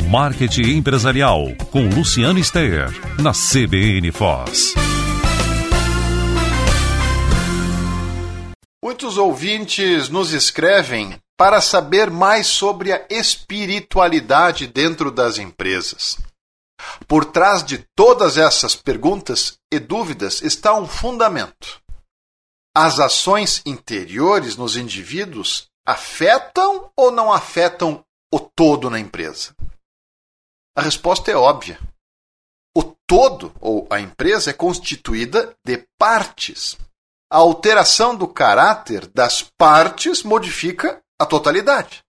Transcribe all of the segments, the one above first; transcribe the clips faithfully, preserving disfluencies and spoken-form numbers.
Marketing Empresarial, com Luciano Steyer, na C B N Foz. Muitos ouvintes nos escrevem para saber mais sobre a espiritualidade dentro das empresas. Por trás de todas essas perguntas e dúvidas está um fundamento. As ações interiores nos indivíduos afetam ou não afetam o todo na empresa? A resposta é óbvia. O todo, ou a empresa, é constituída de partes. A alteração do caráter das partes modifica a totalidade.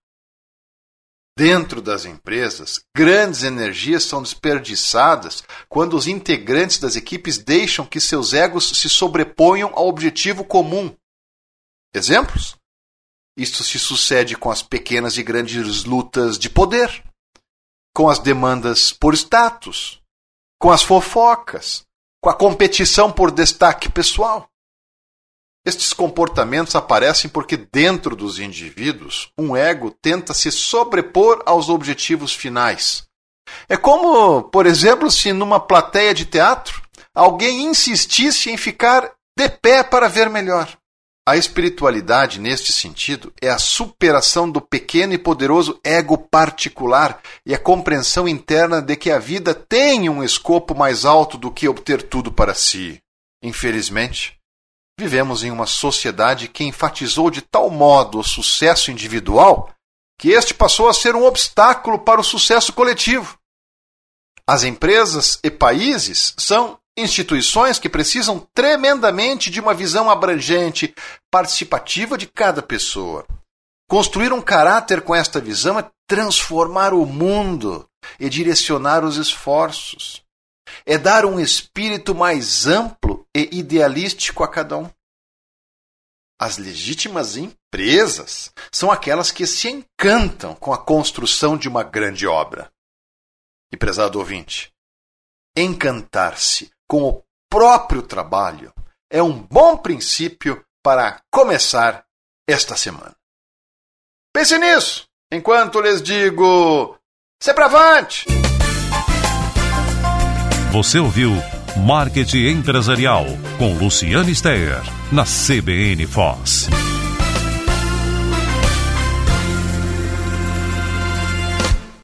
Dentro das empresas, grandes energias são desperdiçadas quando os integrantes das equipes deixam que seus egos se sobreponham ao objetivo comum. Exemplos? Isto se sucede com as pequenas e grandes lutas de poder, com as demandas por status, com as fofocas, com a competição por destaque pessoal. Estes comportamentos aparecem porque dentro dos indivíduos, um ego tenta se sobrepor aos objetivos finais. É como, por exemplo, se numa plateia de teatro, alguém insistisse em ficar de pé para ver melhor. A espiritualidade, neste sentido, é a superação do pequeno e poderoso ego particular e a compreensão interna de que a vida tem um escopo mais alto do que obter tudo para si. Infelizmente, vivemos em uma sociedade que enfatizou de tal modo o sucesso individual que este passou a ser um obstáculo para o sucesso coletivo. As empresas e países são instituições que precisam tremendamente de uma visão abrangente, participativa de cada pessoa. Construir um caráter com esta visão é transformar o mundo e direcionar os esforços. É dar um espírito mais amplo e idealístico a cada um. As legítimas empresas são aquelas que se encantam com a construção de uma grande obra. E, prezado ouvinte, encantar-se com o próprio trabalho é um bom princípio para começar esta semana. Pense nisso, enquanto lhes digo, sempre avante! Você ouviu Marketing Empresarial, com Luciano Steyer, na C B N Foz.